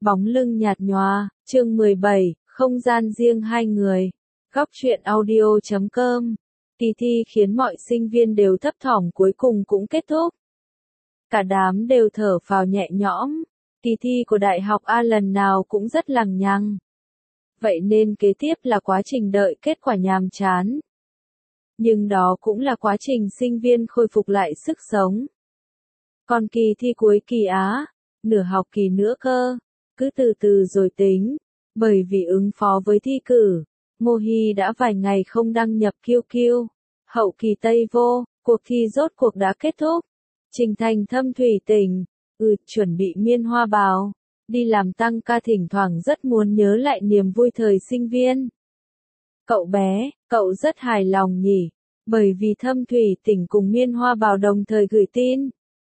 Bóng lưng nhạt nhòa, chương 17, không gian riêng hai người. Góc truyện audio.com. Kỳ thi khiến mọi sinh viên đều thấp thỏm cuối cùng cũng kết thúc. Cả đám đều thở phào nhẹ nhõm. Kỳ thi của Đại học A lần nào cũng rất lằng nhằng. Vậy nên kế tiếp là quá trình đợi kết quả nhàm chán. Nhưng đó cũng là quá trình sinh viên khôi phục lại sức sống. Còn kỳ thi cuối kỳ Á, nửa học kỳ nữa cơ, cứ từ từ rồi tính. Bởi vì ứng phó với thi cử, Ngô Hy đã vài ngày không đăng nhập QQ. Hậu kỳ Tây vô, cuộc thi rốt cuộc đã kết thúc. Trình thành thâm thủy tình, chuẩn bị miên hoa bào. Đi làm tăng ca thỉnh thoảng rất muốn nhớ lại niềm vui thời sinh viên. Cậu bé, cậu rất hài lòng nhỉ, bởi vì thâm thủy tình cùng miên hoa bào đồng thời gửi tin.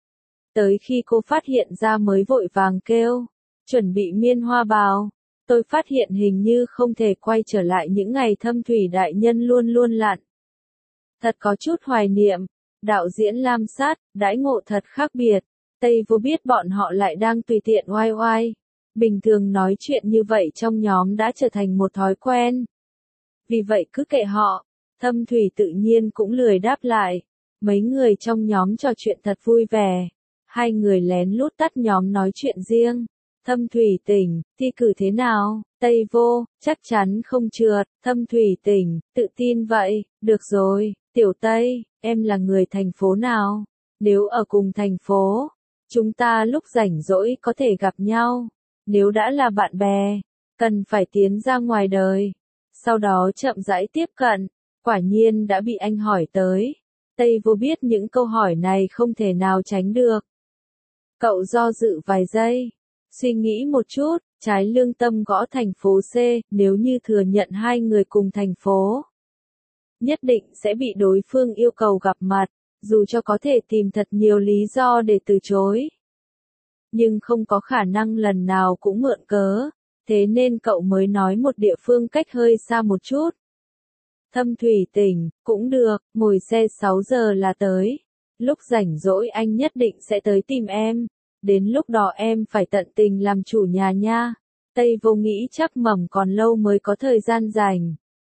Tới khi cô phát hiện ra mới vội vàng kêu, chuẩn bị miên hoa bào. Tôi phát hiện hình như không thể quay trở lại những ngày thâm thủy đại nhân luôn luôn lặn. Thật có chút hoài niệm, đạo diễn Lam Sát, đãi ngộ thật khác biệt. Tây vô biết bọn họ lại đang tùy tiện oai oai. Bình thường nói chuyện như vậy trong nhóm đã trở thành một thói quen. Vì vậy cứ kệ họ, thâm thủy tự nhiên cũng lười đáp lại. Mấy người trong nhóm trò chuyện thật vui vẻ. Hai người lén lút tắt nhóm nói chuyện riêng. Thâm thủy tình, thi cử thế nào? Tây vô, chắc chắn không trượt. Thâm thủy tình, tự tin vậy. Được rồi, Tiểu Tây, em là người thành phố nào? Nếu ở cùng thành phố, chúng ta lúc rảnh rỗi có thể gặp nhau. Nếu đã là bạn bè, cần phải tiến ra ngoài đời. Sau đó chậm rãi tiếp cận. Quả nhiên đã bị anh hỏi tới. Tây vô biết những câu hỏi này không thể nào tránh được. Cậu do dự vài giây. Suy nghĩ một chút, trái lương tâm gõ thành phố C, nếu như thừa nhận hai người cùng thành phố. Nhất định sẽ bị đối phương yêu cầu gặp mặt, dù cho có thể tìm thật nhiều lý do để từ chối. Nhưng không có khả năng lần nào cũng mượn cớ, thế nên cậu mới nói một địa phương cách hơi xa một chút. Thâm thủy tình, cũng được, ngồi xe 6 giờ là tới. Lúc rảnh rỗi anh nhất định sẽ tới tìm em. Đến lúc đó em phải tận tình làm chủ nhà nha. Tây vô nghĩ chắc mầm còn lâu mới có thời gian rảnh.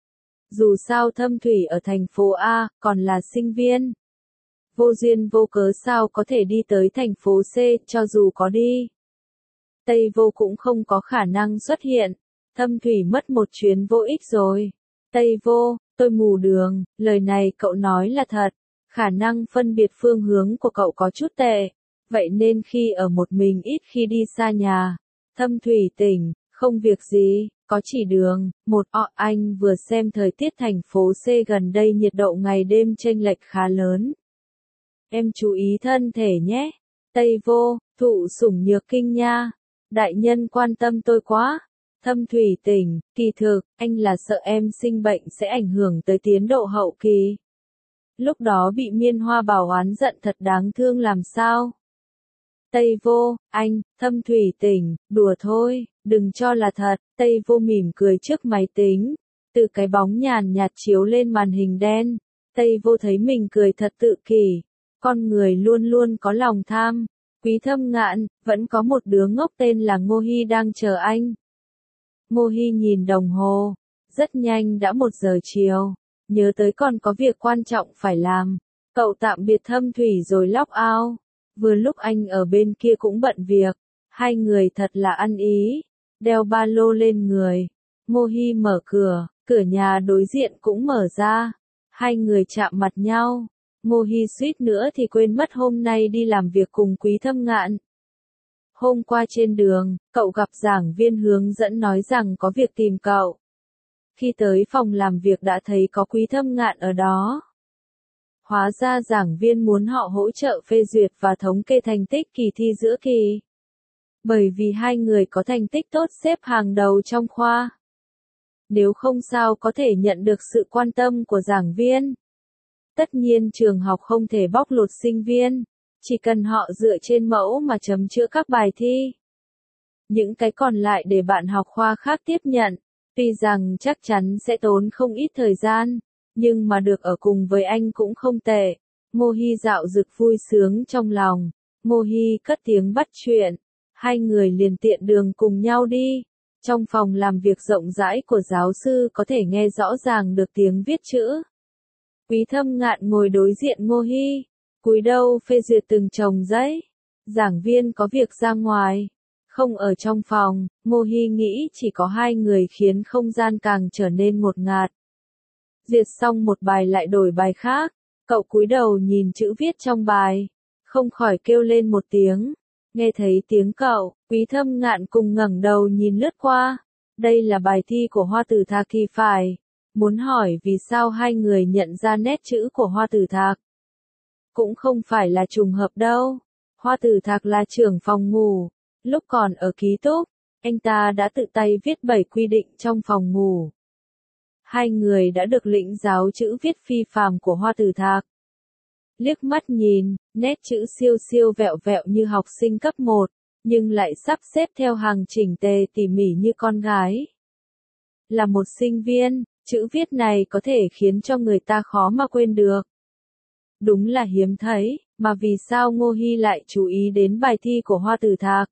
Dù sao thâm thủy ở thành phố A, còn là sinh viên. Vô duyên vô cớ sao có thể đi tới thành phố C, cho dù có đi. Tây vô cũng không có khả năng xuất hiện. Thâm thủy mất một chuyến vô ích rồi. Tây vô, tôi mù đường, lời này cậu nói là thật. Khả năng phân biệt phương hướng của cậu có chút tệ. Vậy nên khi ở một mình ít khi đi xa nhà. Thâm thủy tình, không việc gì, có chỉ đường. Anh vừa xem thời tiết thành phố C gần đây nhiệt độ ngày đêm chênh lệch khá lớn. Em chú ý thân thể nhé. Tây vô, thụ sủng nhược kinh nha. Đại nhân quan tâm tôi quá. Thâm thủy tình, kỳ thực, anh là sợ em sinh bệnh sẽ ảnh hưởng tới tiến độ hậu kỳ. Lúc đó bị miên hoa bảo oán giận thật đáng thương làm sao? Tây vô, anh, thâm thủy tình, đùa thôi, đừng cho là thật. Tây vô mỉm cười trước máy tính. Từ cái bóng nhàn nhạt chiếu lên màn hình đen. Tây vô thấy mình cười thật tự kỷ. Con người luôn luôn có lòng tham. Quý Thâm Ngạn, vẫn có một đứa ngốc tên là Ngô Hy đang chờ anh. Ngô Hy nhìn đồng hồ. Rất nhanh đã 1 giờ chiều. Nhớ tới còn có việc quan trọng phải làm. Cậu tạm biệt thâm thủy rồi log out. Vừa lúc anh ở bên kia cũng bận việc. Hai người thật là ăn ý. Đeo ba lô lên người. Ngô Hy mở cửa. Cửa nhà đối diện cũng mở ra. Hai người chạm mặt nhau. Ngô Hy suýt nữa thì quên mất hôm nay đi làm việc cùng Quý Thâm Ngạn. Hôm qua trên đường, cậu gặp giảng viên hướng dẫn nói rằng có việc tìm cậu. Khi tới phòng làm việc đã thấy có Quý Thâm Ngạn ở đó. Hóa ra giảng viên muốn họ hỗ trợ phê duyệt và thống kê thành tích kỳ thi giữa kỳ. Bởi vì hai người có thành tích tốt xếp hàng đầu trong khoa. Nếu không sao có thể nhận được sự quan tâm của giảng viên. Tất nhiên trường học không thể bóc lột sinh viên. Chỉ cần họ dựa trên mẫu mà chấm chữa các bài thi. Những cái còn lại để bạn học khoa khác tiếp nhận. Tuy rằng chắc chắn sẽ tốn không ít thời gian. Nhưng mà được ở cùng với anh cũng không tệ. Ngô Hy dạo dực vui sướng trong lòng. Ngô Hy cất tiếng bắt chuyện. Hai người liền tiện đường cùng nhau đi. Trong phòng làm việc rộng rãi của giáo sư có thể nghe rõ ràng được tiếng viết chữ. Quý Thâm Ngạn ngồi đối diện Ngô Hi, cúi đầu phê duyệt từng chồng giấy. Giảng viên có việc ra ngoài, không ở trong phòng. Ngô Hi nghĩ chỉ có hai người khiến không gian càng trở nên ngột ngạt. Duyệt xong một bài lại đổi bài khác, cậu cúi đầu nhìn chữ viết trong bài, không khỏi kêu lên một tiếng. Nghe thấy tiếng cậu, Quý Thâm Ngạn cùng ngẩng đầu nhìn lướt qua. Đây là bài thi của Hoa Tử Thạc thì phải. Muốn hỏi vì sao hai người nhận ra nét chữ của Hoa Tử Thạc. Cũng không phải là trùng hợp đâu. Hoa Tử Thạc là trưởng phòng ngủ. Lúc còn ở ký túc, anh ta đã tự tay viết 7 quy định trong phòng ngủ. Hai người đã được lĩnh giáo chữ viết phi phàm của Hoa Tử Thạc. Liếc mắt nhìn, nét chữ siêu siêu vẹo vẹo như học sinh cấp 1, nhưng lại sắp xếp theo hàng chỉnh tề tỉ mỉ như con gái. Là một sinh viên, chữ viết này có thể khiến cho người ta khó mà quên được. Đúng là hiếm thấy, mà vì sao Ngô Hi lại chú ý đến bài thi của Hoa Tử Thạc?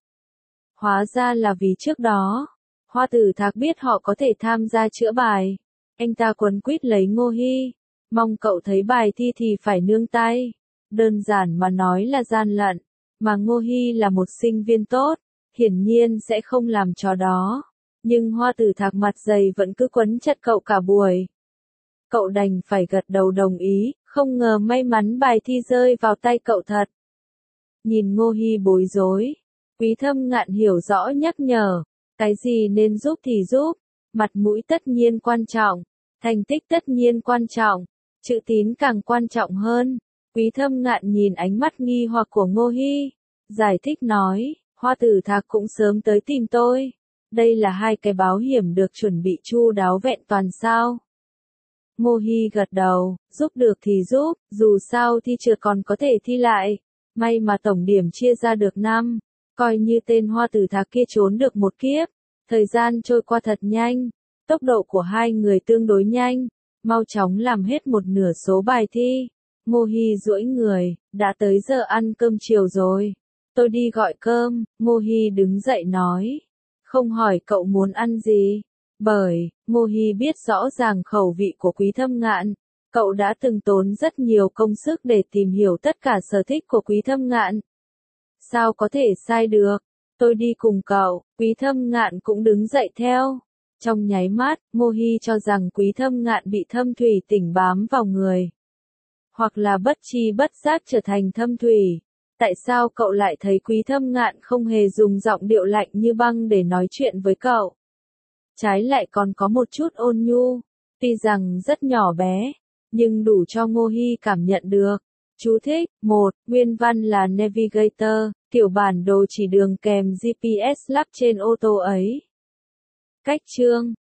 Hóa ra là vì trước đó, Hoa Tử Thạc biết họ có thể tham gia chữa bài. Anh ta quấn quýt lấy Ngô Hi, mong cậu thấy bài thi thì phải nương tay. Đơn giản mà nói là gian lận, mà Ngô Hi là một sinh viên tốt, hiển nhiên sẽ không làm trò đó. Nhưng Hoa Tử Thạc mặt dày vẫn cứ quấn chặt cậu cả buổi. Cậu đành phải gật đầu đồng ý, không ngờ may mắn bài thi rơi vào tay cậu thật. Nhìn Ngô Hi bối rối, Quý Thâm Ngạn hiểu rõ nhắc nhở, cái gì nên giúp thì giúp, mặt mũi tất nhiên quan trọng, thành tích tất nhiên quan trọng, chữ tín càng quan trọng hơn. Quý Thâm Ngạn nhìn ánh mắt nghi hoặc của Ngô Hi, giải thích nói, Hoa Tử Thạc cũng sớm tới tìm tôi. Đây là hai cái báo hiểm được chuẩn bị chu đáo vẹn toàn sao. Ngô Hi gật đầu, giúp được thì giúp, dù sao thi trượt còn có thể thi lại. May mà tổng điểm chia ra được 5, coi như tên Hoa Tử Thạc kia trốn được một kiếp. Thời gian trôi qua thật nhanh, tốc độ của hai người tương đối nhanh, mau chóng làm hết một nửa số bài thi. Ngô Hi duỗi người, đã tới giờ ăn cơm chiều rồi. Tôi đi gọi cơm. Ngô Hi đứng dậy nói. Không hỏi cậu muốn ăn gì. Bởi, Ngô Hi biết rõ ràng khẩu vị của Quý Thâm Ngạn. Cậu đã từng tốn rất nhiều công sức để tìm hiểu tất cả sở thích của Quý Thâm Ngạn. Sao có thể sai được? Tôi đi cùng cậu. Quý Thâm Ngạn cũng đứng dậy theo. Trong nháy mắt, Ngô Hi cho rằng Quý Thâm Ngạn bị thâm thủy tỉnh bám vào người. Hoặc là bất tri bất giác trở thành thâm thủy. Tại sao cậu lại thấy Quý Thâm Ngạn không hề dùng giọng điệu lạnh như băng để nói chuyện với cậu? Trái lại còn có một chút ôn nhu, tuy rằng rất nhỏ bé, nhưng đủ cho Ngô Hi cảm nhận được. Chú thích: 1. Nguyên văn là Navigator, kiểu bản đồ chỉ đường kèm GPS lắp trên ô tô ấy. Cách chương